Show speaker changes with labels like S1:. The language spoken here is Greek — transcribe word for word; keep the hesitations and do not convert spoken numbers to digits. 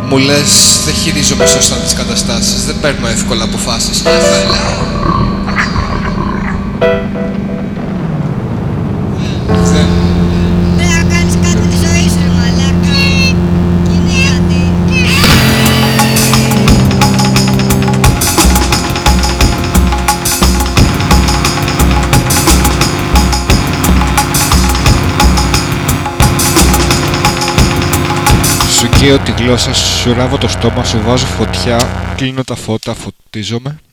S1: Μου λες δεν χειρίζομαι σωστά τις καταστάσεις, δεν παίρνω εύκολα αποφάσεις. Δεν...
S2: Πρέπει να κάνεις κάτι τη ζωή σου, ρε μαλάκα. Κυνήγατε.
S3: Σου καίω τη γλώσσα, σου ράβω το στόμα, σου βάζω φωτιά, κλείνω τα φώτα, φωτίζομαι.